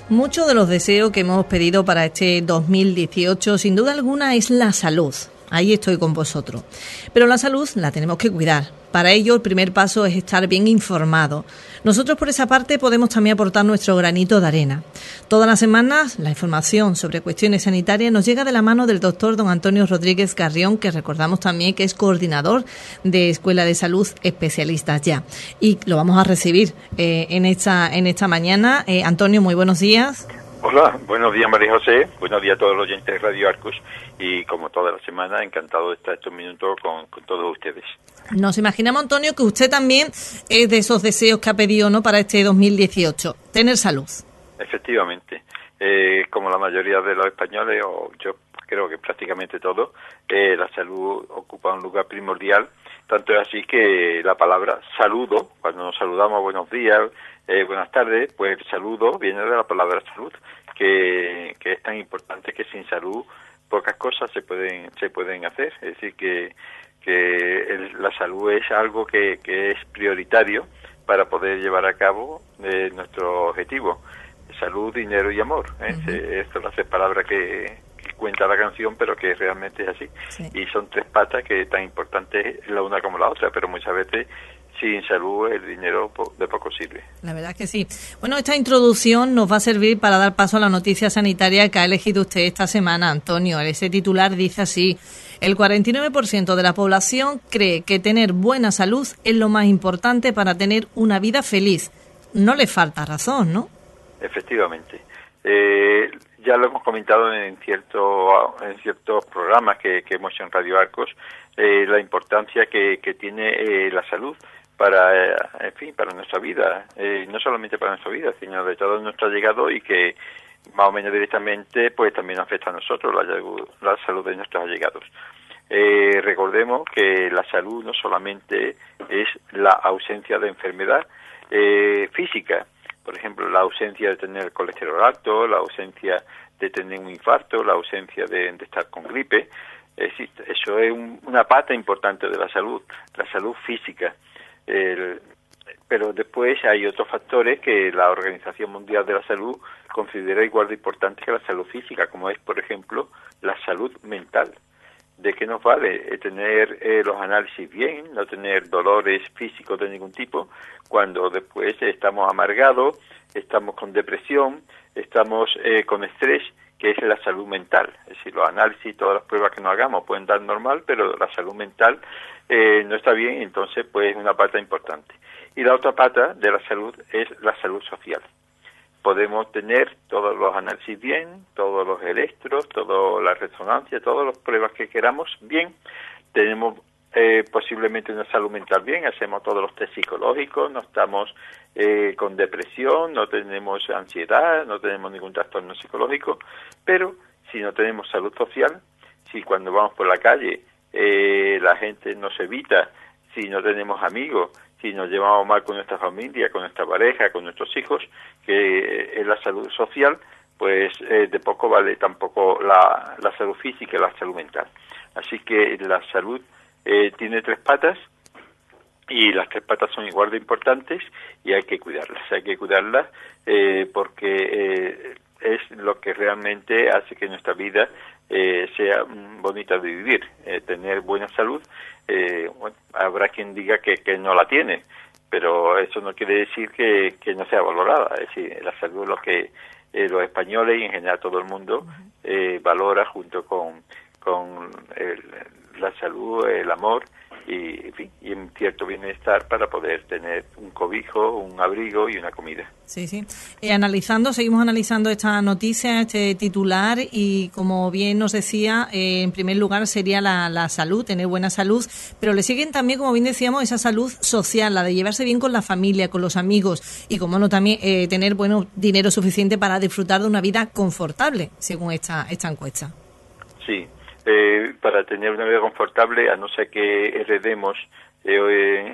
Muchos de los deseos que hemos pedido para este 2018, sin duda alguna, es la salud. Ahí estoy con vosotros. Pero la salud la tenemos que cuidar. Para ello, el primer paso es estar bien informados. Nosotros, por esa parte, podemos también aportar nuestro granito de arena. Todas las semanas, la información sobre cuestiones sanitarias nos llega de la mano del doctor don Antonio Rodríguez Carrión, que recordamos también que es coordinador de Escuela de Salud Especialistas Ya. Y lo vamos a recibir en esta mañana. Antonio, muy buenos días. Hola, buenos días María José, buenos días a todos los oyentes de Radio Arcos y como toda la semana encantado de estar estos minutos con todos ustedes. Nos imaginamos, Antonio, que usted también es de esos deseos que ha pedido, ¿no?, para este 2018, tener salud. Efectivamente, como la mayoría de los españoles, o yo creo que prácticamente todos, la salud ocupa un lugar primordial, tanto es así que la palabra saludo, cuando nos saludamos buenos días, buenas tardes, pues el saludo viene de la palabra salud, que es tan importante que sin salud pocas cosas se pueden hacer. Es decir, que la salud es algo que es prioritario para poder llevar a cabo nuestro objetivo. Salud, dinero y amor. Esto no es palabra que cuenta la canción, pero que realmente es así. Sí. Y son tres patas que tan importantes la una como la otra, pero muchas veces sin salud el dinero de poco sirve. La verdad es que sí. Bueno, esta introducción nos va a servir para dar paso a la noticia sanitaria que ha elegido usted esta semana, Antonio. Ese titular dice así: el 49% de la población cree que tener buena salud es lo más importante para tener una vida feliz. No le falta razón, ¿no? Efectivamente. Ya lo hemos comentado en ciertos programas que hemos hecho en Radio Arcos, la importancia que tiene la salud para nuestra vida, no solamente para nuestra vida, sino de todo nuestro allegado, y que más o menos directamente pues también afecta a nosotros la salud de nuestros allegados. Recordemos que la salud no solamente es la ausencia de enfermedad física, por ejemplo, la ausencia de tener colesterol alto, la ausencia de tener un infarto, la ausencia de estar con gripe. Eso es una pata importante de la salud física. Pero después hay otros factores que la Organización Mundial de la Salud considera igual de importantes que la salud física, como es, por ejemplo, la salud mental. ¿De qué nos vale tener los análisis bien, no tener dolores físicos de ningún tipo, cuando después estamos amargados, estamos con depresión, estamos con estrés, que es la salud mental? Es decir, los análisis, todas las pruebas que nos hagamos pueden dar normal, pero la salud mental no está bien, entonces pues es una pata importante. Y la otra pata de la salud es la salud social. Podemos tener todos los análisis bien, todos los electros, toda la resonancia, todas las pruebas que queramos bien. Tenemos posiblemente una salud mental bien, hacemos todos los test psicológicos, no estamos con depresión, no tenemos ansiedad, no tenemos ningún trastorno psicológico, pero si no tenemos salud social, si cuando vamos por la calle la gente nos evita, si no tenemos amigos, si nos llevamos mal con nuestra familia, con nuestra pareja, con nuestros hijos, que es la salud social, pues de poco vale tampoco la salud física y la salud mental. Así que la salud tiene tres patas, y las tres patas son igual de importantes y hay que cuidarlas. Porque es lo que realmente hace que nuestra vida sea bonita de vivir. Tener buena salud, habrá quien diga que no la tiene, pero eso no quiere decir que no sea valorada. Es decir, la salud es lo que los españoles y en general todo el mundo valora, junto con la salud, el amor y un cierto bienestar para poder tener un cobijo, un abrigo y una comida. Sí. Seguimos analizando esta noticia, este titular, y como bien nos decía, en primer lugar sería la salud, tener buena salud, pero le siguen también, como bien decíamos, esa salud social, la de llevarse bien con la familia, con los amigos, y como no, también tener dinero suficiente para disfrutar de una vida confortable, según esta encuesta. Sí. Para tener una vida confortable, a no ser que heredemos de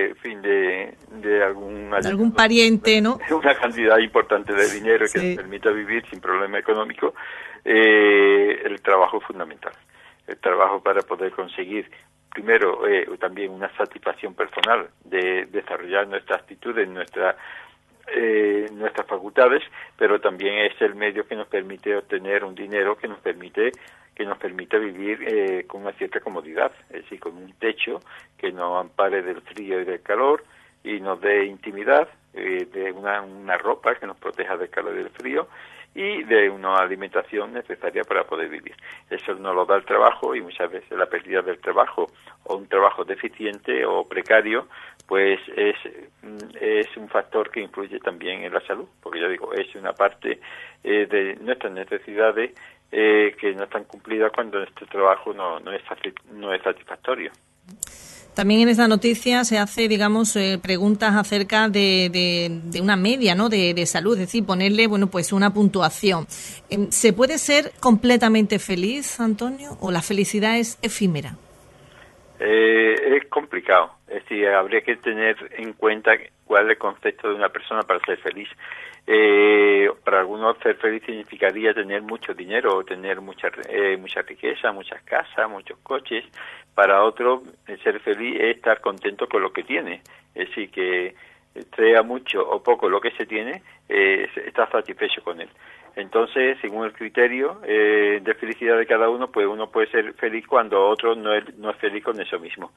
algún pariente, ¿no?, una cantidad importante de dinero que nos permita vivir sin problema económico, el trabajo es fundamental. El trabajo para poder conseguir, primero, también una satisfacción personal de desarrollar nuestras actitudes, nuestra nuestras facultades, pero también es el medio que nos permite obtener un dinero que nos permite vivir con una cierta comodidad, es decir, con un techo que nos ampare del frío y del calor y nos dé intimidad, de una ropa que nos proteja del calor y del frío y de una alimentación necesaria para poder vivir. Eso nos lo da el trabajo, y muchas veces la pérdida del trabajo o un trabajo deficiente o precario pues es un factor que influye también en la salud, porque ya digo, es una parte de nuestras necesidades que no están cumplidas cuando nuestro trabajo no es satisfactorio. También en esta noticia se hace, digamos, preguntas acerca de una media, ¿no?, de salud, es decir, ponerle, bueno, pues una puntuación. ¿Se puede ser completamente feliz, Antonio, o la felicidad es efímera? Es complicado, es decir, habría que tener en cuenta cuál es el concepto de una persona para ser feliz. Para algunos ser feliz significaría tener mucho dinero, o tener mucha riqueza, muchas casas, muchos coches. Para otros, ser feliz es estar contento con lo que tiene, es decir, que sea mucho o poco lo que se tiene, está satisfecho con él. Entonces, según el criterio de felicidad de cada uno, pues uno puede ser feliz cuando otro no es feliz con eso mismo.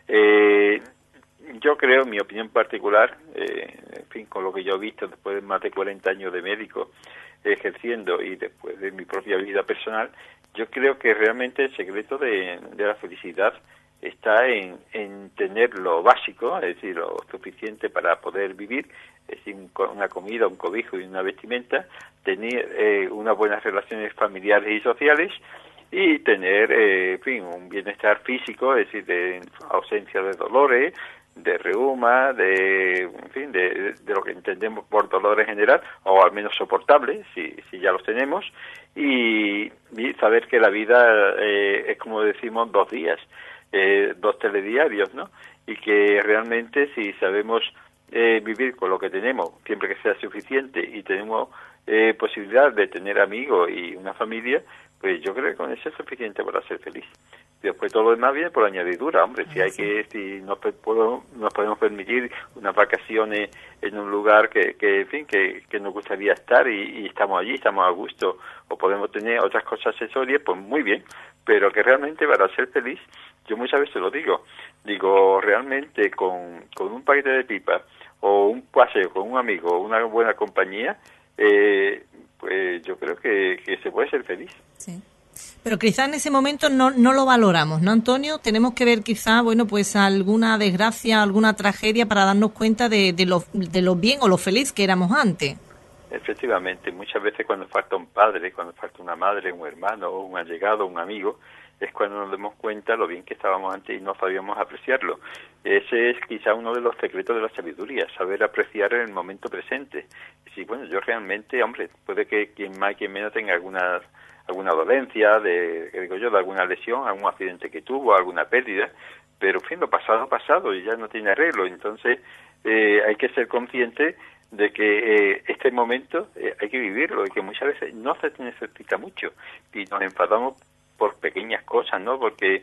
Yo creo, en mi opinión particular, en fin, con lo que yo he visto después de más de 40 años de médico ejerciendo y después de mi propia vida personal, yo creo que realmente el secreto de la felicidad está en tener lo básico, es decir, lo suficiente para poder vivir, es decir, una comida, un cobijo y una vestimenta, tener unas buenas relaciones familiares y sociales y tener, en fin, un bienestar físico, es decir, de ausencia de dolores, de reuma, en fin, de lo que entendemos por dolor en general, o al menos soportable, si ya los tenemos, y saber que la vida es, como decimos, 2 días, 2 telediarios, ¿no? Y que realmente, si sabemos vivir con lo que tenemos, siempre que sea suficiente, y tenemos posibilidad de tener amigos y una familia, pues yo creo que con eso es suficiente para ser feliz. Después todo lo demás viene por añadidura, hombre. Si nos podemos permitir unas vacaciones en un lugar que en fin, que nos gustaría estar y estamos allí, estamos a gusto, o podemos tener otras cosas accesorias, pues muy bien. Pero que realmente para ser feliz, yo muchas veces lo digo realmente con un paquete de pipas o un paseo con un amigo, una buena compañía, pues yo creo que se puede ser feliz. Sí. Pero quizá en ese momento no lo valoramos, ¿no, Antonio? Tenemos que ver quizá, bueno, pues alguna desgracia, alguna tragedia para darnos cuenta de lo bien o lo feliz que éramos antes. Efectivamente, muchas veces cuando falta un padre, cuando falta una madre, un hermano, un allegado, un amigo, es cuando nos damos cuenta lo bien que estábamos antes y no sabíamos apreciarlo. Ese es quizá uno de los secretos de la sabiduría, saber apreciar en el momento presente. Sí, bueno, yo realmente, hombre, puede que quien más y quien menos tenga alguna dolencia, de alguna lesión, algún accidente que tuvo, alguna pérdida, pero en fin, lo pasado y ya no tiene arreglo. Entonces hay que ser consciente de que este momento hay que vivirlo y que muchas veces no se necesita mucho y nos enfadamos por pequeñas cosas, ¿no? Porque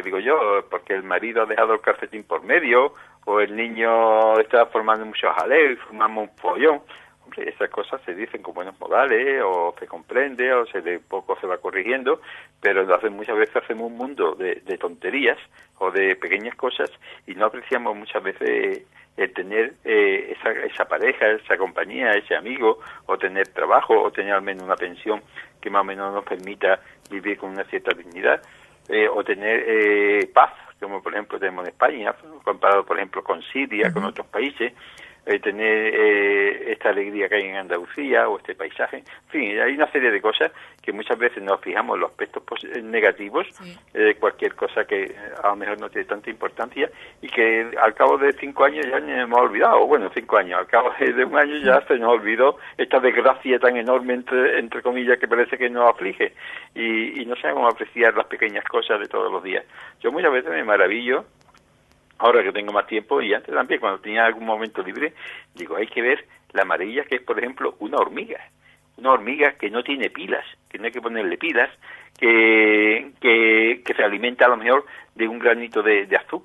el marido ha dejado el calcetín por medio, o el niño está formando muchos jaleos y formamos un follón. Hombre, esas cosas se dicen con buenos modales, o se comprende, o de poco se va corrigiendo, pero muchas veces hacemos un mundo de tonterías o de pequeñas cosas y no apreciamos muchas veces el tener esa pareja, esa compañía, ese amigo, o tener trabajo, o tener al menos una pensión que más o menos nos permita vivir con una cierta dignidad, o tener paz, como por ejemplo tenemos en España, comparado por ejemplo con Siria, con otros países, tener esta alegría que hay en Andalucía, o este paisaje. En fin, hay una serie de cosas que muchas veces nos fijamos en los aspectos negativos de cualquier cosa que a lo mejor no tiene tanta importancia, y que al cabo de 5 años ya nos hemos olvidado. Bueno, 5 años, al cabo de un año ya se nos olvidó esta desgracia tan enorme, entre comillas, que parece que nos aflige, y no sabemos apreciar las pequeñas cosas de todos los días. Yo muchas veces me maravillo, ahora que tengo más tiempo, y antes también, cuando tenía algún momento libre, digo, hay que ver la maravilla que es, por ejemplo, una hormiga que no tiene pilas, que no hay que ponerle pilas, que se alimenta a lo mejor de un granito de azúcar,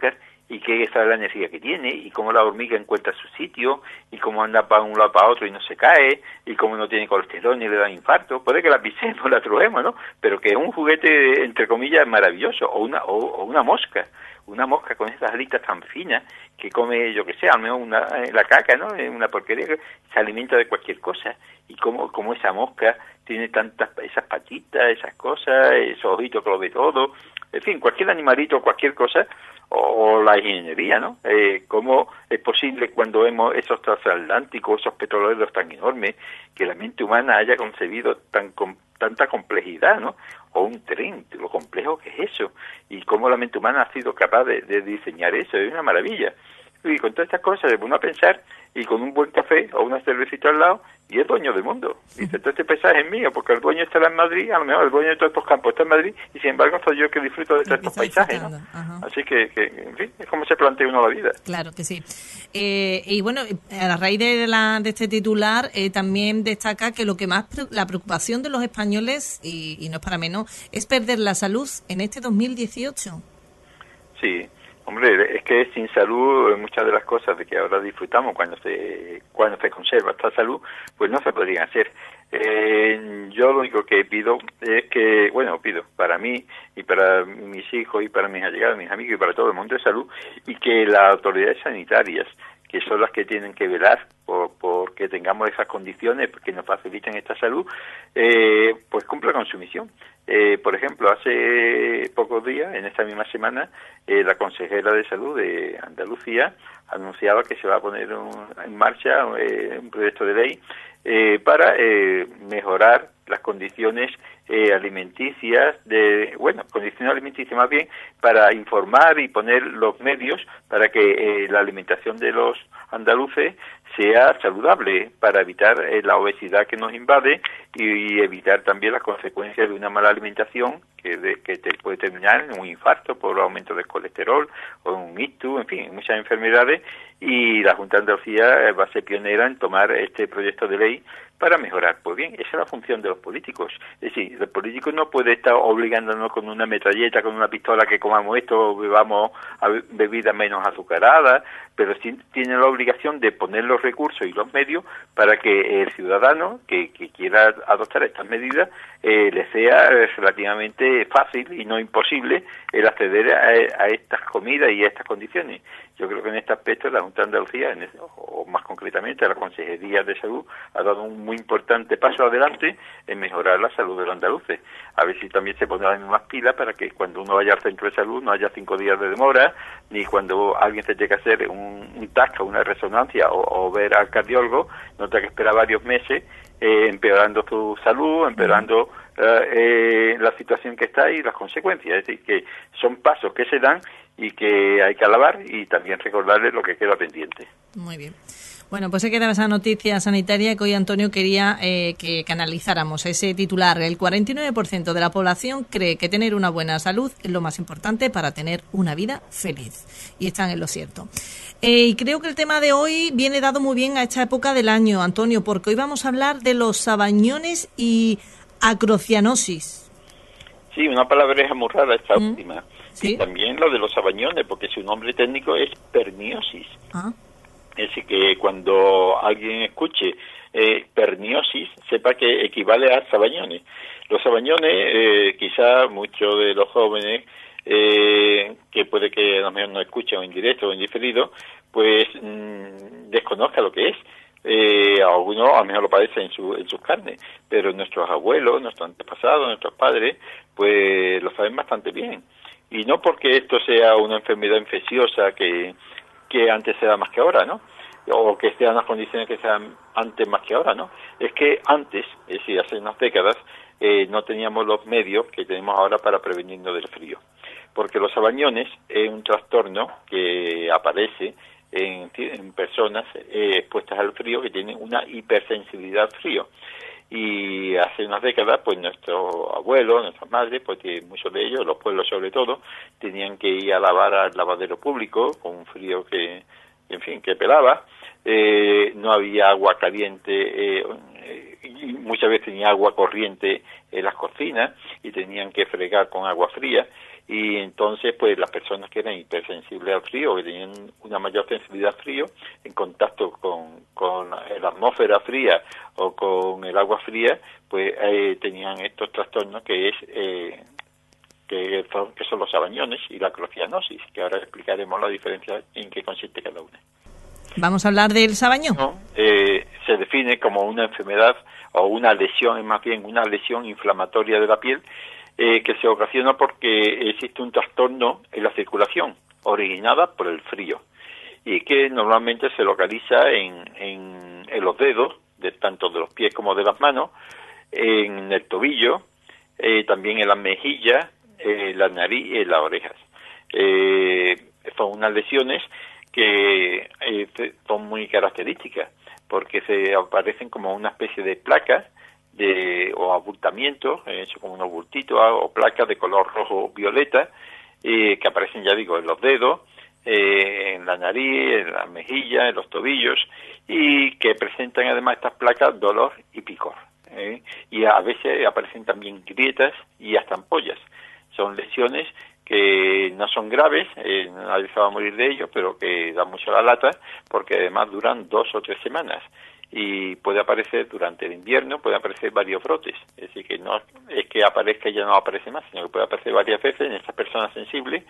y qué es la energía que tiene, y cómo la hormiga encuentra su sitio, y cómo anda para un lado para otro y no se cae, y cómo no tiene colesterol ni le da infarto. Puede que la pisemos, la trujemos, ¿no? Pero que es un juguete, entre comillas, maravilloso, o una mosca con esas alitas tan finas que come, yo que sé, al menos la caca, ¿no? Es una porquería que se alimenta de cualquier cosa. Y como esa mosca tiene esas patitas, esas cosas, esos ojitos que lo ve todo. En fin, cualquier animalito, cualquier cosa, o la ingeniería, ¿no? ¿Cómo es posible cuando vemos esos transatlánticos, esos petroleros tan enormes, que la mente humana haya concebido tanta complejidad, ¿no? O un tren, lo complejo que es eso, y cómo la mente humana ha sido capaz de diseñar eso, es una maravilla. Y con todas estas cosas de uno a pensar, y con un buen café o una cervecita al lado, y es dueño del mundo. Dice, todo este paisaje es mío, porque el dueño estará en Madrid, a lo mejor el dueño de todos estos campos está en Madrid, y sin embargo soy yo que disfruto de todos estos paisajes, ¿no? Así que, en fin, es como se plantea uno la vida. Claro que sí. Y bueno, a la raíz de este titular, también destaca que lo que más, la preocupación de los españoles, y no es para menos, es perder la salud en este 2018. Sí. Hombre, es que sin salud muchas de las cosas de que ahora disfrutamos cuando se conserva esta salud, pues no se podrían hacer. Yo lo único que pido es que, pido para mí y para mis hijos y para mis allegados, mis amigos y para todo el mundo de salud, y que las autoridades sanitarias, que son las que tienen que velar por que tengamos esas condiciones que nos faciliten esta salud, pues cumplan con su misión. Por ejemplo, hace pocos días, en esta misma semana, la consejera de salud de Andalucía anunciaba que se va a poner en marcha un proyecto de ley para mejorar las condiciones alimenticias, condiciones alimenticias más bien, para informar y poner los medios para que la alimentación de los andaluces sea saludable, para evitar la obesidad que nos invade y evitar también las consecuencias de una mala alimentación que te puede terminar en un infarto por aumento del colesterol o un ictus, en fin, muchas enfermedades. Y la Junta de Andalucía va a ser pionera en tomar este proyecto de ley para mejorar. Pues bien, esa es la función de los políticos. Es decir, el político no puede estar obligándonos con una metralleta, con una pistola, que comamos esto o bebamos bebidas menos azucaradas, pero sí tiene la obligación de poner los recursos y los medios para que el ciudadano que quiera adoptar estas medidas le sea relativamente fácil y no imposible el acceder a estas comidas y a estas condiciones. Yo creo que en este aspecto la Junta de Andalucía, o más concretamente la Consejería de Salud, ha dado un muy importante paso adelante en mejorar la salud de los andaluces. A ver si también se pondrán en más pilas para que cuando uno vaya al centro de salud no haya 5 días de demora, ni cuando alguien se tenga que hacer un TAC, una resonancia o ver al cardiólogo, no tenga que esperar varios meses, empeorando su salud, empeorando la situación que está y las consecuencias. Es decir, que son pasos que se dan y que hay que alabar y también recordarles lo que queda pendiente. Muy bien. Bueno, pues se queda esa noticia sanitaria que hoy Antonio quería que analizáramos ese titular. El 49% de la población cree que tener una buena salud es lo más importante para tener una vida feliz. Y están en lo cierto. Y creo que el tema de hoy viene dado muy bien a esta época del año, Antonio, porque hoy vamos a hablar de los sabañones y acrocianosis. Sí, una palabreja muy rara esta última. ¿Sí? Y también lo de los sabañones, porque su nombre técnico es perniosis. Es decir, que cuando alguien escuche perniosis, sepa que equivale a sabañones. Los sabañones, quizá muchos de los jóvenes, que puede que a lo mejor no escuchen o en directo o en diferido, pues desconozca lo que es. Algunos a lo mejor lo padecen en sus carnes, pero nuestros abuelos, nuestros antepasados, nuestros padres, pues lo saben bastante bien. Y no porque esto sea una enfermedad infecciosa que antes se da más que ahora, ¿no? O que sean las condiciones que sean antes más que ahora, ¿no? Es que antes, es decir, hace unas décadas, no teníamos los medios que tenemos ahora para prevenirnos del frío. Porque los sabañones es un trastorno que aparece en personas expuestas al frío que tienen una hipersensibilidad al frío. Y hace unas décadas, pues nuestros abuelos, nuestras madres, pues que muchos de ellos, los pueblos sobre todo, tenían que ir a lavar al lavadero público con un frío que pelaba. No había agua caliente, y muchas veces tenía agua corriente en las cocinas y tenían que fregar con agua fría. y entonces pues las personas que eran hipersensibles al frío, que tenían una mayor sensibilidad al frío, en contacto con la atmósfera fría o con el agua fría, pues tenían estos trastornos que son los sabañones y la clostrianosis, que ahora explicaremos la diferencia en qué consiste cada una. Vamos a hablar del sabañón. No, se define como una enfermedad o una lesión, más bien una lesión inflamatoria de la piel, que se ocasiona porque existe un trastorno en la circulación originada por el frío y que normalmente se localiza en los dedos, tanto de los pies como de las manos, en el tobillo, también en las mejillas, la nariz y en las orejas. Son unas lesiones que son muy características porque se aparecen como una especie de placas o abultamientos, hecho como unos bultitos o placas de color rojo violeta, que aparecen, ya digo, en los dedos, en la nariz, en las mejillas, en los tobillos, y que presentan además estas placas dolor y picor. Y a veces aparecen también grietas y hasta ampollas. Son lesiones que no son graves, nadie se va a morir de ello, pero que dan mucho la lata porque además duran 2 o 3 semanas y puede aparecer durante el invierno, puede aparecer varios brotes, es decir, que no es que aparezca y ya no aparece más, sino que puede aparecer varias veces en estas personas sensibles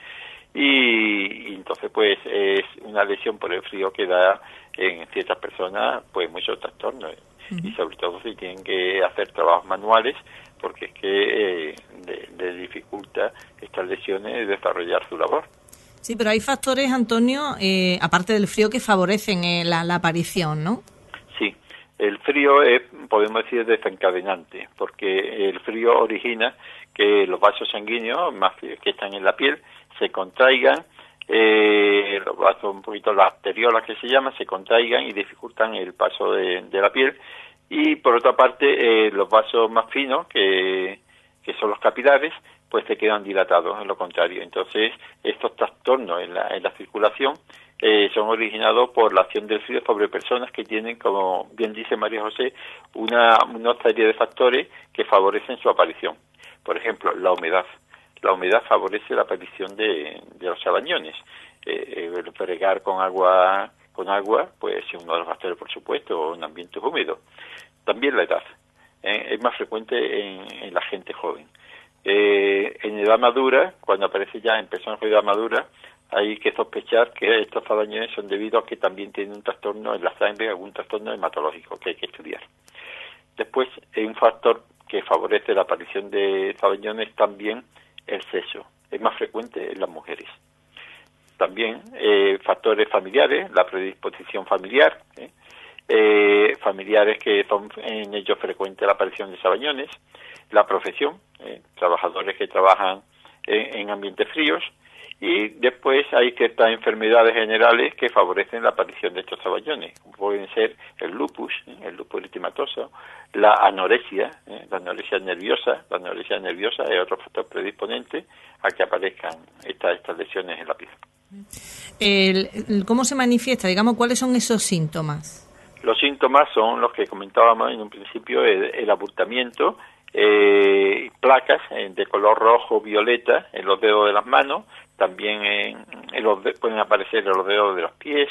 y entonces pues es una lesión por el frío que da en ciertas personas pues muchos trastornos y sobre todo si tienen que hacer trabajos manuales porque es que les dificulta estas lesiones desarrollar su labor. Sí, pero hay factores, Antonio, aparte del frío, que favorecen la aparición, ¿no? Sí, el frío es, podemos decir, desencadenante, porque el frío origina que los vasos sanguíneos más que están en la piel se contraigan, los vasos, un poquito las arteriolas que se llaman, se contraigan y dificultan el paso de la piel. Y por otra parte, los vasos más finos, que son los capilares, pues se quedan dilatados, en lo contrario. Entonces, estos trastornos en la circulación son originados por la acción del frío sobre personas que tienen, como bien dice María José, una serie de factores que favorecen su aparición. Por ejemplo, la humedad. La humedad favorece la aparición de los sabañones. El fregar con agua, pues es uno de los factores, por supuesto, o en ambientes húmedos. También la edad. Es más frecuente en la gente joven. En edad madura, cuando aparece ya en personas de edad madura, hay que sospechar que estos sabañones son debido a que también tienen un trastorno en la sangre, algún trastorno hematológico que hay que estudiar. Después, un factor que favorece la aparición de sabañones también el sexo. Es más frecuente en las mujeres. También factores familiares, la predisposición familiar, familiares que son en ellos frecuente la aparición de sabañones, la profesión, trabajadores que trabajan en ambientes fríos, y después hay ciertas enfermedades generales que favorecen la aparición de estos sabañones. Pueden ser el lupus eritematoso, la anorexia nerviosa. La anorexia nerviosa es otro factor predisponente a que aparezcan estas lesiones en la piel. ¿Cómo se manifiesta? Digamos, ¿cuáles son esos síntomas? Los síntomas son los que comentábamos en un principio, el abultamiento, placas de color rojo violeta en los dedos de las manos, también pueden aparecer en los dedos de los pies,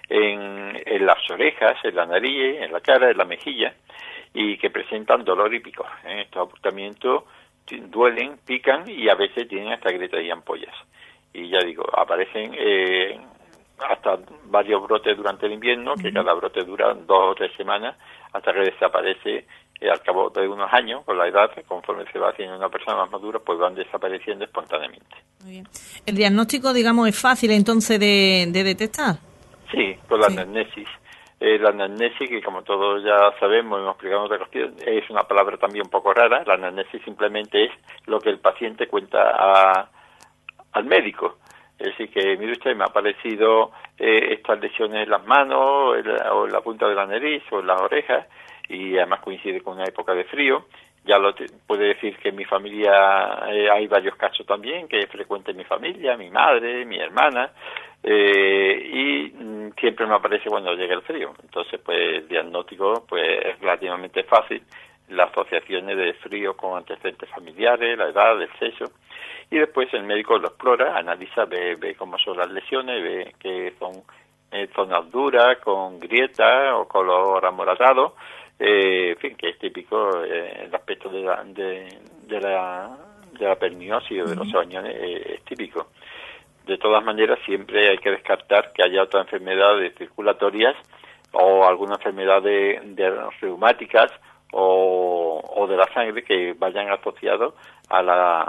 en las orejas, en la nariz, en la cara, en la mejilla, y que presentan dolor y picor. Estos abultamientos duelen, pican y a veces tienen hasta grietas y ampollas. Y ya digo, aparecen hasta varios brotes durante el invierno, que cada brote dura 2 o 3 semanas, hasta que desaparece al cabo de unos años, con la edad, conforme se va haciendo una persona más madura, pues van desapareciendo espontáneamente. Muy bien. ¿El diagnóstico, digamos, es fácil entonces de detectar? Sí, con la anamnesis. La anamnesis, que como todos ya sabemos, hemos explicado en otra cuestión, es una palabra también un poco rara. La anamnesis simplemente es lo que el paciente cuenta al médico. Es decir, que mire usted, me ha aparecido estas lesiones en las manos, o en la punta de la nariz, o en las orejas, y además coincide con una época de frío. Ya puede decir que en mi familia hay varios casos también, que es frecuente en mi familia, mi madre, mi hermana, y siempre me aparece cuando llega el frío. Entonces, pues el diagnóstico pues es relativamente fácil, las asociaciones de frío con antecedentes familiares, la edad, el sexo, y después el médico lo explora, analiza, ve cómo son las lesiones, ve que son zonas duras, con grietas o color amoratado, en fin, que es típico el aspecto de la perniosis o de los sabañones, es típico. De todas maneras, siempre hay que descartar que haya otras enfermedades circulatorias o alguna enfermedad de reumáticas o de la sangre que vayan asociados a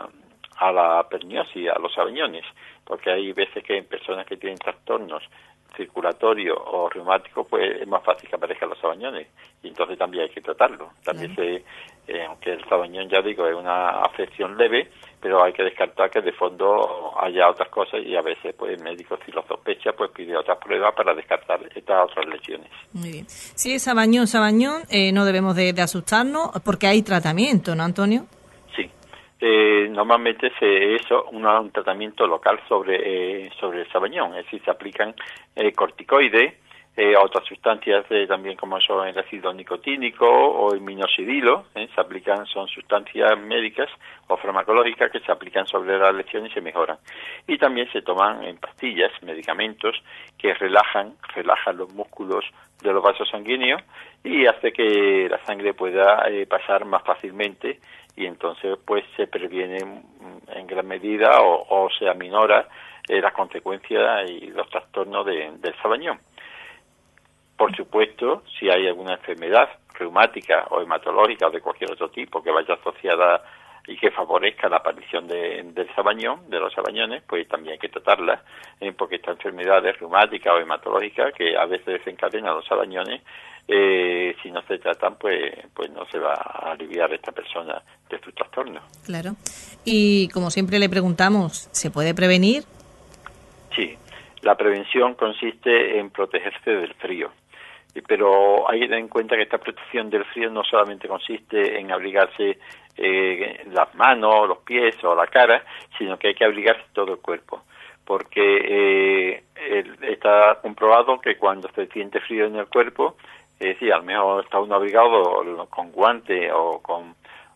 la perniosis, a los sabañones, porque hay veces que en personas que tienen trastornos circulatorios o reumáticos, pues es más fácil que aparezcan los sabañones, y entonces también hay que tratarlo. También aunque el sabañón, ya digo, es una afección leve, pero hay que descartar que de fondo haya otras cosas, y a veces pues el médico, si lo sospecha, pues pide otras pruebas para descartar estas otras lesiones. Muy bien. Si es sabañón, no debemos de asustarnos, porque hay tratamiento, ¿no, Antonio? Sí. Normalmente es un tratamiento local sobre el sabañón, es decir, se aplican corticoides, otras sustancias también como son el ácido nicotínico o el minoxidilo, se aplican, son sustancias médicas o farmacológicas que se aplican sobre la lesión y se mejoran. Y también se toman en pastillas, medicamentos que relajan los músculos de los vasos sanguíneos y hace que la sangre pueda pasar más fácilmente, y entonces pues se previene en gran medida o se aminora las consecuencias y los trastornos del sabañón. Por supuesto, si hay alguna enfermedad reumática o hematológica o de cualquier otro tipo que vaya asociada y que favorezca la aparición del sabañón, de los sabañones, pues también hay que tratarla, porque estas enfermedades reumáticas o hematológicas que a veces desencadenan los sabañones, si no se tratan, pues no se va a aliviar esta persona de su trastorno. Claro. Y como siempre le preguntamos, ¿se puede prevenir? Sí, la prevención consiste en protegerse del frío. Pero hay que tener en cuenta que esta protección del frío no solamente consiste en abrigarse las manos, los pies o la cara, sino que hay que abrigarse todo el cuerpo, porque está comprobado que cuando se siente frío en el cuerpo, es decir, al menos está uno abrigado con guante o con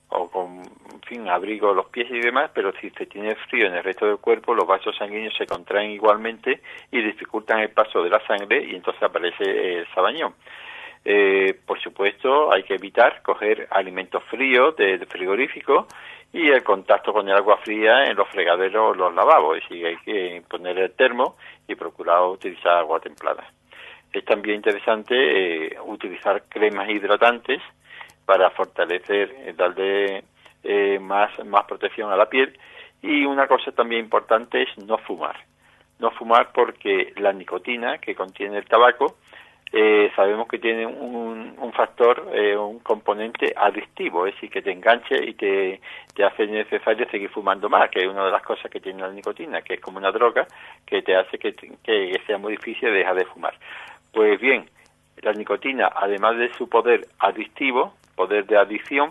en fin, abrigo los pies y demás, pero si se tiene frío en el resto del cuerpo, los vasos sanguíneos se contraen igualmente y dificultan el paso de la sangre, y entonces aparece el sabañón. Por supuesto, hay que evitar coger alimentos fríos del frigorífico y el contacto con el agua fría en los fregaderos o los lavabos, es decir, hay que poner el termo y procurar utilizar agua templada. Es también interesante utilizar cremas hidratantes para fortalecer, darle más protección a la piel. Y una cosa también importante es no fumar. No fumar porque la nicotina que contiene el tabaco, sabemos que tiene un factor, un componente adictivo, es decir, que te enganche y te hace necesario seguir fumando más, que es una de las cosas que tiene la nicotina, que es como una droga que te hace que sea muy difícil dejar de fumar. Pues bien, la nicotina, además de su poder adictivo, poder de adicción,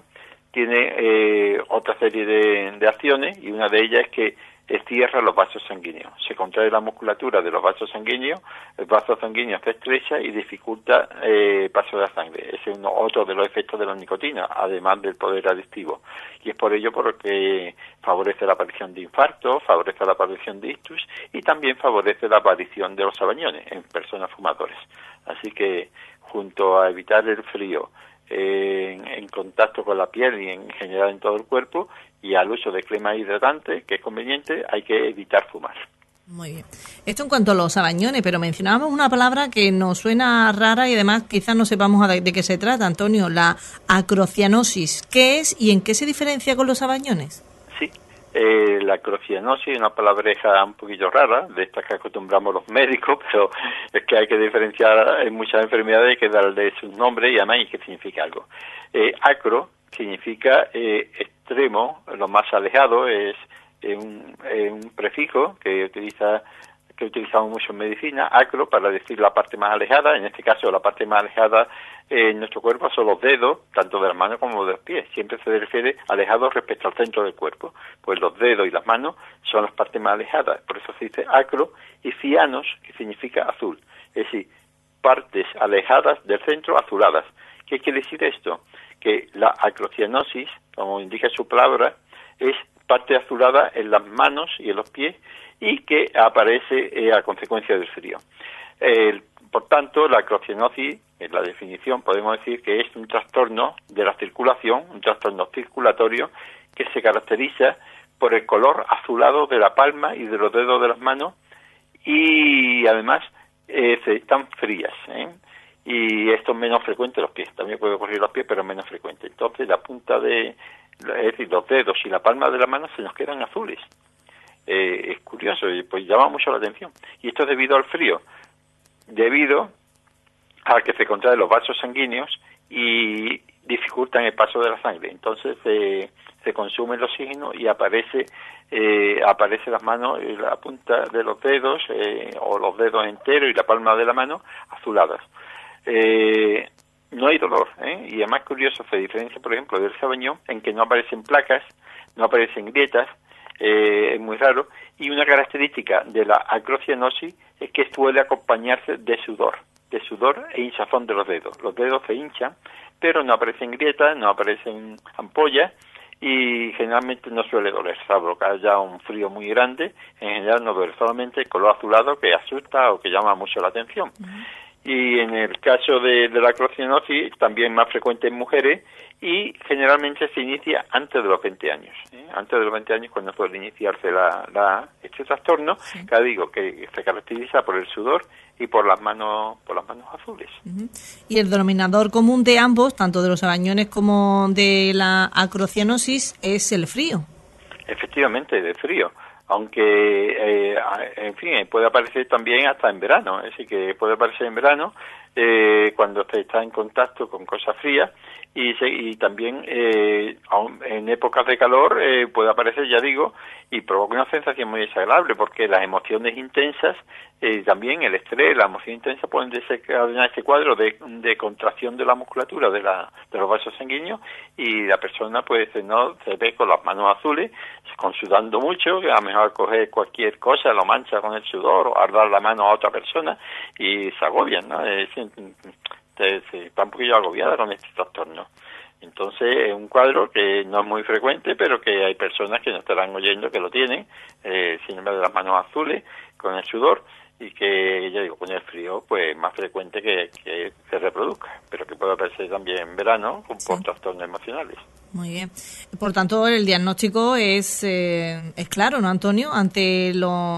tiene otra serie de acciones, y una de ellas es que cierra los vasos sanguíneos. Se contrae la musculatura de los vasos sanguíneos, el vaso sanguíneo se estrecha y dificulta el paso de la sangre. Ese es otro de los efectos de la nicotina, además del poder adictivo. Y es por ello porque favorece la aparición de infartos, favorece la aparición de ictus y también favorece la aparición de los sabañones en personas fumadoras. Así que, junto a evitar el frío, en contacto con la piel y en general en todo el cuerpo, y al uso de crema hidratante, que es conveniente, hay que evitar fumar. Muy bien. Esto en cuanto a los sabañones, pero mencionábamos una palabra que nos suena rara y además quizás no sepamos de qué se trata, Antonio, la acrocianosis. ¿Qué es y en qué se diferencia con los sabañones? Sí, la acrocianosis es una palabreja un poquillo rara, de estas que acostumbramos los médicos, pero es que hay que diferenciar en muchas enfermedades, hay que darle su nombre y además hay que significa algo. Acro significa extremo, lo más alejado, es un prefijo que utilizamos mucho en medicina, acro, para decir la parte más alejada. En este caso, la parte más alejada en nuestro cuerpo son los dedos, tanto de las manos como de los pies. Siempre se refiere alejados respecto al centro del cuerpo. Pues los dedos y las manos son las partes más alejadas. Por eso se dice acro, y cianos, que significa azul. Es decir, partes alejadas del centro, azuladas. ¿Qué quiere decir esto? Que la acrocianosis, como indica su palabra, es parte azulada en las manos y en los pies y que aparece a consecuencia del frío. Por tanto, la acrocianosis, en la definición, podemos decir que es un trastorno de la circulación, un trastorno circulatorio que se caracteriza por el color azulado de la palma y de los dedos de las manos y además están frías, y esto es menos frecuente en los pies, también puede ocurrir en los pies, pero es menos frecuente. Entonces la punta es decir, los dedos y la palma de la mano se nos quedan azules. Es curioso, pues llama mucho la atención. Y esto es debido al frío, debido a que se contraen los vasos sanguíneos y dificultan el paso de la sangre. Entonces se consume el oxígeno y aparece las manos, la punta de los dedos o los dedos enteros y la palma de la mano azuladas. No hay dolor, y además curioso, se diferencia, por ejemplo, del sabañón en que no aparecen placas, no aparecen grietas, es muy raro, y una característica de la acrocianosis es que suele acompañarse de sudor e hinchazón de los dedos. Los dedos se hinchan, pero no aparecen grietas, no aparecen ampollas, y generalmente no suele doler, salvo que haya un frío muy grande, en general no duele, solamente el color azulado que asusta o que llama mucho la atención. Y en el caso de la acrocianosis, también más frecuente en mujeres, y generalmente se inicia antes de los 20 años. Antes de los 20 años cuando puede iniciarse este trastorno, sí. Que digo que se caracteriza por el sudor y por las manos azules. Y el denominador común de ambos, tanto de los sabañones como de la acrocianosis, es el frío. Efectivamente, de frío. Aunque, en fin, puede aparecer también hasta en verano, es decir, que puede aparecer en verano cuando se está en contacto con cosas frías y también en épocas de calor puede aparecer, ya digo, y provoca una sensación muy desagradable porque las emociones intensas, también el estrés, la emoción intensa pueden desencadenar este cuadro de contracción de la musculatura de los vasos sanguíneos y la persona pues no se ve con las manos azules, con sudando mucho, que a lo mejor coger cualquier cosa, lo mancha con el sudor o dar la mano a otra persona y se agobian, ¿no? Está un poquillo agobiada con este trastorno. Entonces es un cuadro que no es muy frecuente, pero que hay personas que nos estarán oyendo que lo tienen, síndrome de las manos azules, con el sudor, y que, ya digo, con el frío, pues más frecuente que se reproduzca, pero que puede aparecer también en verano por trastornos emocionales. Muy bien. Por tanto, el diagnóstico es claro, ¿no, Antonio? Ante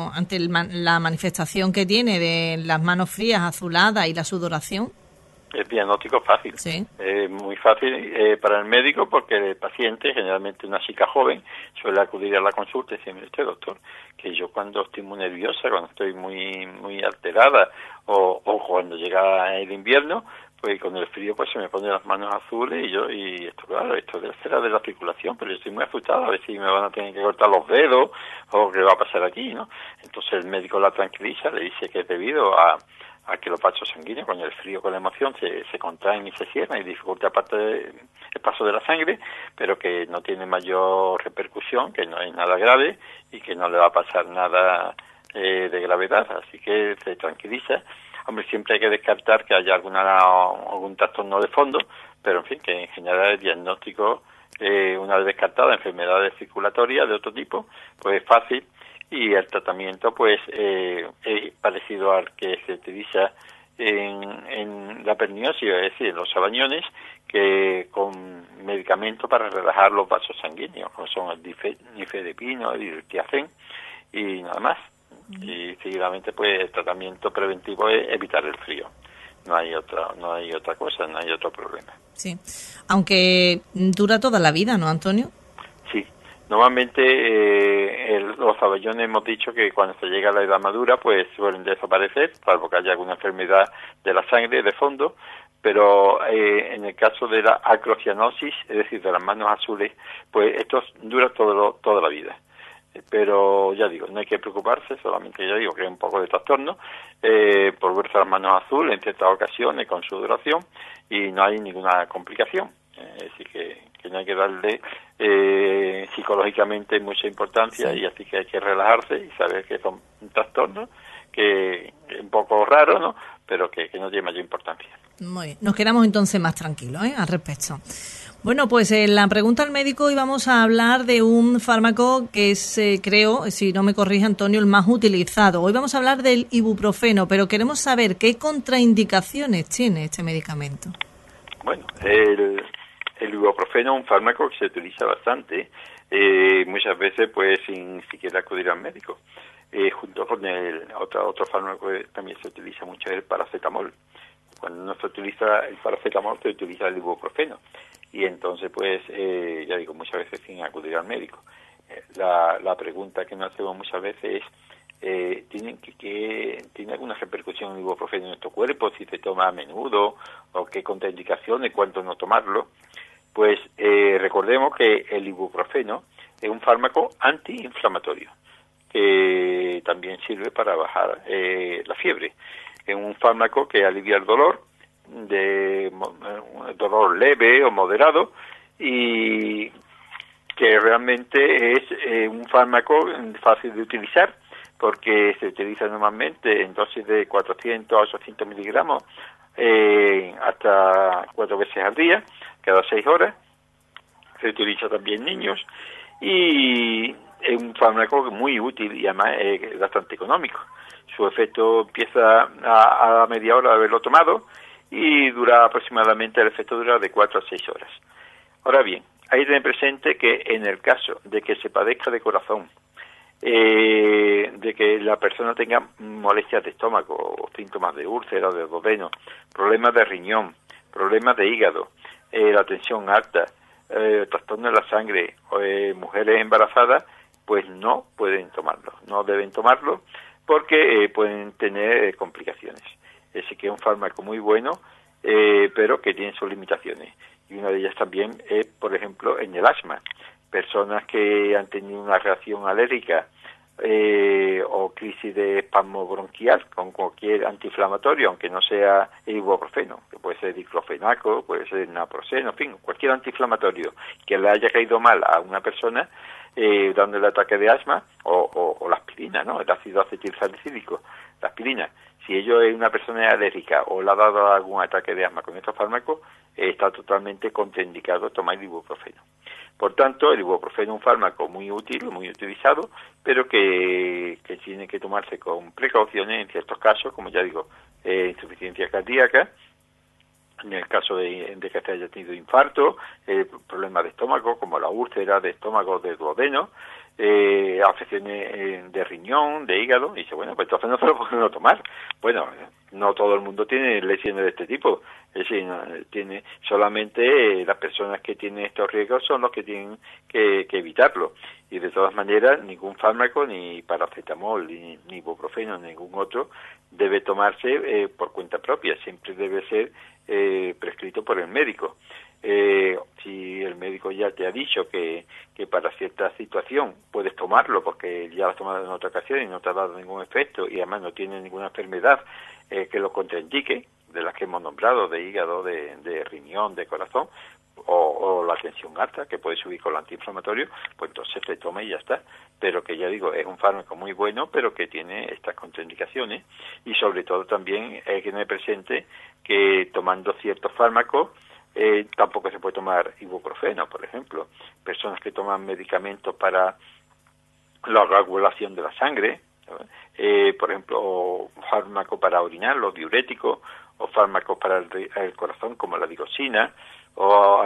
la manifestación que tiene de las manos frías, azuladas y la sudoración. El diagnóstico es fácil, sí. Muy fácil para el médico porque el paciente, generalmente una chica joven, suele acudir a la consulta y decir, mire usted, doctor, que yo cuando estoy muy nerviosa, cuando estoy muy alterada o cuando llega el invierno, pues con el frío pues se me ponen las manos azules y esto claro, esto debe ser de la circulación, pero yo estoy muy asustado a ver si me van a tener que cortar los dedos o qué va a pasar aquí, ¿no? Entonces el médico la tranquiliza, le dice que es debido a que los vasos sanguíneos con el frío, con la emoción, se contraen y se cierran y dificulta el paso de la sangre, pero que no tiene mayor repercusión, que no es nada grave y que no le va a pasar nada de gravedad, así que se tranquiliza. Hombre, siempre hay que descartar que haya algún trastorno de fondo, pero en fin, que en general el diagnóstico, una vez descartada enfermedades circulatorias de otro tipo, pues es fácil. Y el tratamiento pues es parecido al que se utiliza en la perniosis, es decir, en los sabañones, que con medicamentos para relajar los vasos sanguíneos, como son el nifedipino, el diltiazem y nada más. Y seguidamente pues el tratamiento preventivo es evitar el frío. No hay otra cosa, no hay otro problema. Sí, aunque dura toda la vida, ¿no, Antonio? Sí. Normalmente los sabañones hemos dicho que cuando se llega a la edad madura pues suelen desaparecer, salvo que haya alguna enfermedad de la sangre de fondo, pero en el caso de la acrocianosis, es decir, de las manos azules, pues esto dura toda la vida. Pero ya digo, no hay que preocuparse, solamente ya digo que hay un poco de trastorno por verse las manos azules en ciertas ocasiones con sudoración y no hay ninguna complicación. Es decir, que no hay que darle psicológicamente mucha importancia y así que hay que relajarse y saber que son un trastorno que es un poco raro, ¿no? Pero que no tiene mayor importancia. Muy bien. Nos quedamos entonces más tranquilos al respecto. Bueno, pues en la pregunta al médico hoy vamos a hablar de un fármaco que es, creo, si no me corrige Antonio, el más utilizado. Hoy vamos a hablar del ibuprofeno, pero queremos saber qué contraindicaciones tiene este medicamento. Bueno, el ibuprofeno es un fármaco que se utiliza bastante, muchas veces pues sin siquiera acudir al médico. Junto con otro fármaco que también se utiliza mucho es el paracetamol. Cuando no se utiliza el paracetamol, se utiliza el ibuprofeno. Y entonces, pues, ya digo, muchas veces sin acudir al médico. La pregunta que nos hacemos muchas veces es, ¿tiene alguna repercusión el ibuprofeno en nuestro cuerpo? Si se toma a menudo, o qué contraindicaciones, cuánto no tomarlo. Pues recordemos que el ibuprofeno es un fármaco antiinflamatorio, que también sirve para bajar la fiebre. Es un fármaco que alivia el dolor, dolor leve o moderado, y que realmente es un fármaco fácil de utilizar, porque se utiliza normalmente en dosis de 400 a 800 miligramos hasta 4 veces al día, cada 6 horas. Se utiliza también en niños y es un fármaco muy útil y además es bastante económico. Su efecto empieza a media hora de haberlo tomado y dura aproximadamente, el efecto dura de 4 a 6 horas. Ahora bien, hay que tener presente que en el caso de que se padezca de corazón, de que la persona tenga molestias de estómago, o síntomas de úlcera, de duodeno, problemas de riñón, problemas de hígado, la tensión alta, trastorno de la sangre, mujeres embarazadas, pues no pueden tomarlo, no deben tomarlo porque pueden tener complicaciones. Así que es un fármaco muy bueno, pero que tiene sus limitaciones. Y una de ellas también es, por ejemplo, en el asma. Personas que han tenido una reacción alérgica o crisis de espasmo bronquial con cualquier antiinflamatorio, aunque no sea ibuprofeno, que puede ser diclofenaco, puede ser naproxeno, en fin, cualquier antiinflamatorio que le haya caído mal a una persona, dándole ataque de asma, o la aspirina, ¿no? El ácido acetilsalicílico, la aspirina. Si ello es una persona alérgica o le ha dado algún ataque de asma con estos fármacos, está totalmente contraindicado tomar el ibuprofeno. Por tanto, el ibuprofeno es un fármaco muy útil, muy utilizado, pero que tiene que tomarse con precauciones en ciertos casos, como ya digo, insuficiencia cardíaca, en el caso de que se haya tenido infarto, problemas de estómago, como la úlcera de estómago, de duodeno, afecciones de riñón, de hígado, y dice, bueno, pues entonces no se lo pueden tomar. Bueno, no todo el mundo tiene lesiones de este tipo, es decir, tiene solamente las personas que tienen estos riesgos son los que tienen que evitarlo. Y de todas maneras, ningún fármaco, ni paracetamol, ni ibuprofeno, ningún otro, debe tomarse por cuenta propia, siempre debe ser prescrito por el médico. Si el médico ya te ha dicho que para cierta situación puedes tomarlo porque ya lo has tomado en otra ocasión y no te ha dado ningún efecto y además no tiene ninguna enfermedad que lo contraindique, de las que hemos nombrado, de hígado, de riñón, de corazón, o la tensión alta, que puede subir con el antiinflamatorio, pues entonces te toma y ya está. Pero que ya digo, es un fármaco muy bueno, pero que tiene estas contraindicaciones. Y sobre todo también hay que tener presente que tomando ciertos fármacos, tampoco se puede tomar ibuprofeno, por ejemplo. Personas que toman medicamentos para la coagulación de la sangre, por ejemplo, o fármacos para orinar, los diuréticos, o fármacos para el corazón, como la digoxina, o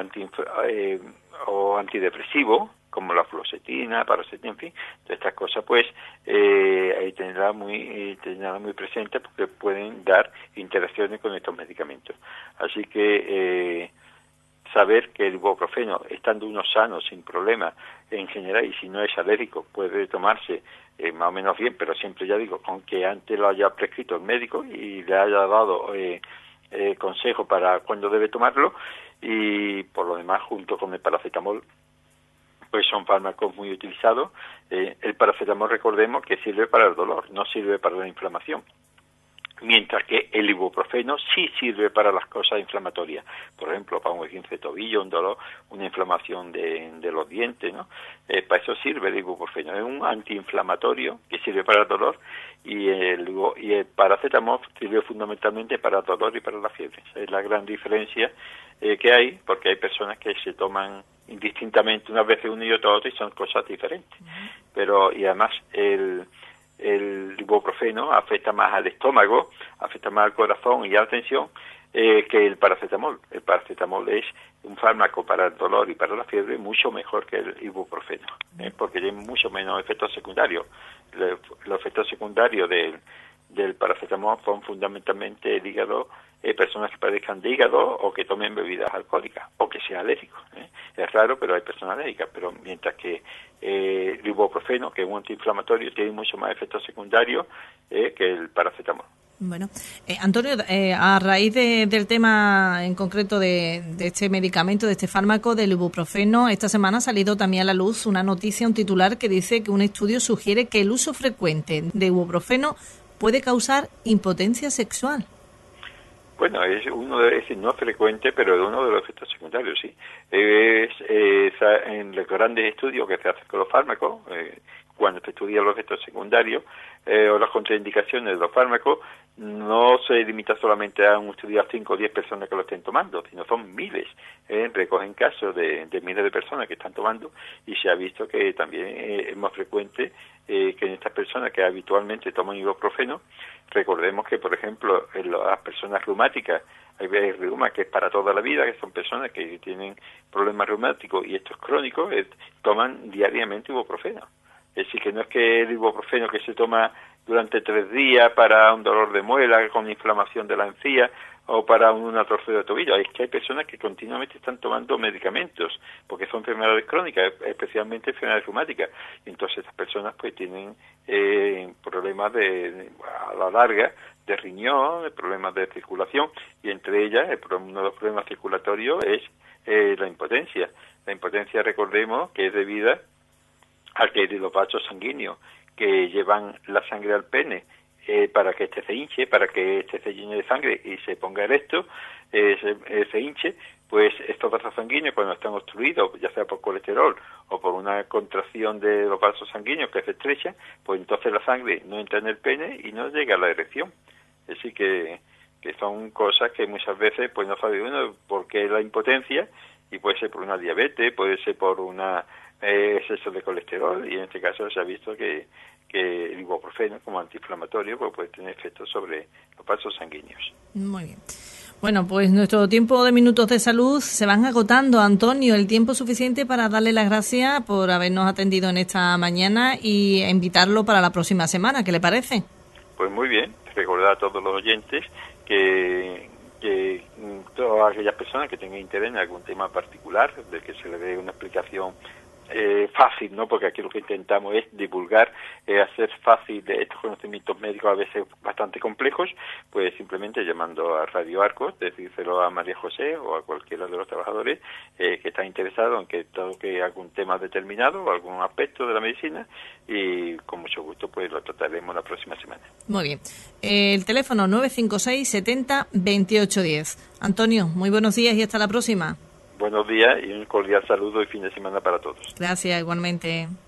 antidepresivos, como la fluoxetina, paroxetina, en fin, todas estas cosas, pues, hay que tenerlas muy presentes porque pueden dar interacciones con estos medicamentos. Así que saber que el ibuprofeno, estando uno sano, sin problema, en general, y si no es alérgico, puede tomarse más o menos bien, pero siempre, ya digo, con que antes lo haya prescrito el médico y le haya dado consejo para cuándo debe tomarlo, y por lo demás, junto con el paracetamol, pues son fármacos muy utilizados. El paracetamol, recordemos que sirve para el dolor, no sirve para la inflamación. Mientras que el ibuprofeno sí sirve para las cosas inflamatorias, por ejemplo, para un esguince de tobillo, un dolor, una inflamación de los dientes, ¿no? Para eso sirve el ibuprofeno. Es un antiinflamatorio que sirve para el dolor y el paracetamol sirve fundamentalmente para el dolor y para la fiebre. Esa es la gran diferencia que hay, porque hay personas que se toman indistintamente unas veces uno y otro y son cosas diferentes. Pero y además el ibuprofeno afecta más al estómago, afecta más al corazón y a la tensión que el paracetamol. El paracetamol es un fármaco para el dolor y para la fiebre mucho mejor que el ibuprofeno, porque tiene mucho menos efectos secundarios. Los efectos secundarios del paracetamol son fundamentalmente el hígado, personas que padezcan de hígado o que tomen bebidas alcohólicas o que sean alérgicos. Es raro, pero hay personas alérgicas. Pero mientras que el ibuprofeno, que es un antiinflamatorio, tiene mucho más efectos secundarios que el paracetamol. Bueno, Antonio, a raíz del tema en concreto de este medicamento, de este fármaco, del ibuprofeno, esta semana ha salido también a la luz una noticia, un titular que dice que un estudio sugiere que el uso frecuente de ibuprofeno puede causar impotencia sexual. Bueno, es no frecuente, pero es uno de los efectos secundarios, sí. En los grandes estudios que se hacen con los fármacos, cuando se estudian los efectos secundarios o las contraindicaciones de los fármacos, no se limita solamente a un estudio a 5 o 10 personas que lo estén tomando, sino son miles. Recogen casos de miles de personas que están tomando y se ha visto que también es más frecuente que en estas personas que habitualmente toman ibuprofeno. Recordemos que, por ejemplo, en las personas reumáticas, hay reuma que es para toda la vida, que son personas que tienen problemas reumáticos y estos crónicos, toman diariamente ibuprofeno. Es decir, que no es que el ibuprofeno que se toma durante 3 días para un dolor de muela con inflamación de la encía o para una torcedura de tobillo. Es que hay personas que continuamente están tomando medicamentos porque son enfermedades crónicas, especialmente enfermedades reumáticas. Y entonces estas personas pues tienen problemas a la larga de riñón, problemas de circulación, y entre ellas uno de los problemas circulatorios es la impotencia. La impotencia, recordemos, que es debida a que los vasos sanguíneos que llevan la sangre al pene para que éste se hinche, para que éste se llene de sangre y se ponga erecto, se hinche, pues estos vasos sanguíneos cuando están obstruidos, ya sea por colesterol o por una contracción de los vasos sanguíneos que se estrechan, pues entonces la sangre no entra en el pene y no llega a la erección. Es decir, que son cosas que muchas veces pues no sabe uno por qué la impotencia, y puede ser por una diabetes, puede ser por una exceso de colesterol, y en este caso se ha visto que el ibuprofeno como antiinflamatorio pues puede tener efectos sobre los vasos sanguíneos. Muy bien. Bueno, pues nuestro tiempo de minutos de salud se van agotando, Antonio. El tiempo suficiente para darle las gracias por habernos atendido en esta mañana y invitarlo para la próxima semana. ¿Qué le parece? Pues muy bien. Recordar a todos los oyentes que todas aquellas personas que tengan interés en algún tema particular, de que se le dé una explicación fácil, ¿no? Porque aquí lo que intentamos es divulgar, hacer fácil de estos conocimientos médicos a veces bastante complejos, pues simplemente llamando a Radio Arcos, decírselo a María José o a cualquiera de los trabajadores que están interesados en que toque algún tema determinado o algún aspecto de la medicina, y con mucho gusto pues lo trataremos la próxima semana. Muy bien. El teléfono 956 70 28 10. Antonio, muy buenos días y hasta la próxima. Buenos días y un cordial saludo y fin de semana para todos. Gracias, igualmente.